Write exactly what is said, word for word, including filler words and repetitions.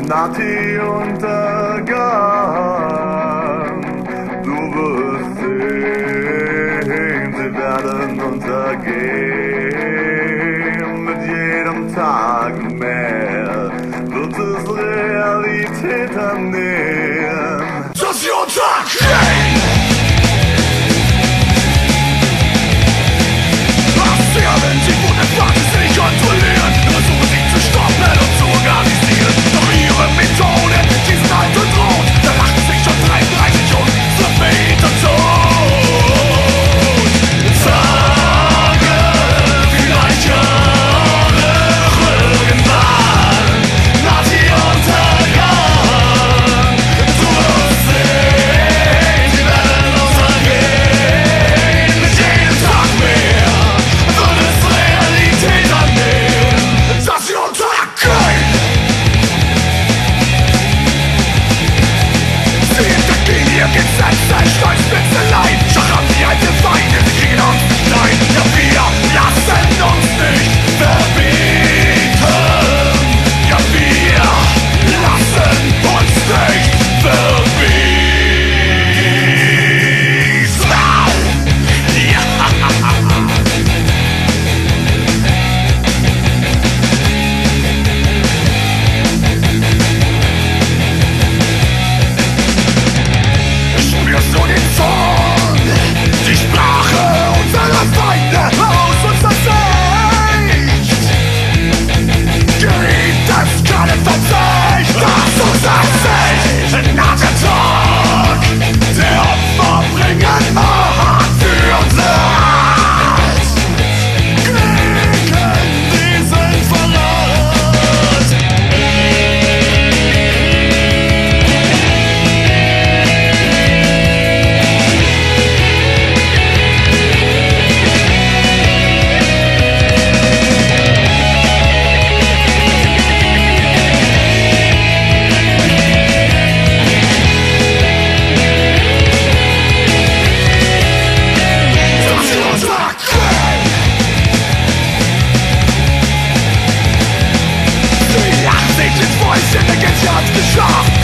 Nazi-Untergang. Du wirst sehen, sie werden untergehen. Mit jedem Tag mehr wird es Realität annehmen. Dass sie untergehen! Passieren, sie wurden praktisch nicht kontrollieren. Versuchen sie zu stoppen und zu organisieren. Doch ihre Methoden, die sind alt und rot. Da lachen sich schon dreiunddreißig und sind wieder tot. Tage, vielleicht Jahre, irgendwann Nazi-Untergang. Du wirst sehen, sie werden untergehen. Mit jedem Tag mehr wird es Realität annehmen, dass sie untergehen. Sie entdecken ihr Gesetz, ein Stolzspitzelei. Schon haben sie alte Feinde, sie kriegen uns klein. Ja, wir lassen uns nicht verbieten. Ja, wir lassen uns nicht verbieten. Ja. Spürst du den Zorn, die Sprache unserer Feinde aus unserer Sicht? Geliebtes können Verzicht, das unser Sicht. Nach dem Tag, der Opfer bringen hart für unser Art. Gegen diesen Verrat. Dass sie untergehen. Sie lachen sich ins Fäustchen, der Geld hat geschafft.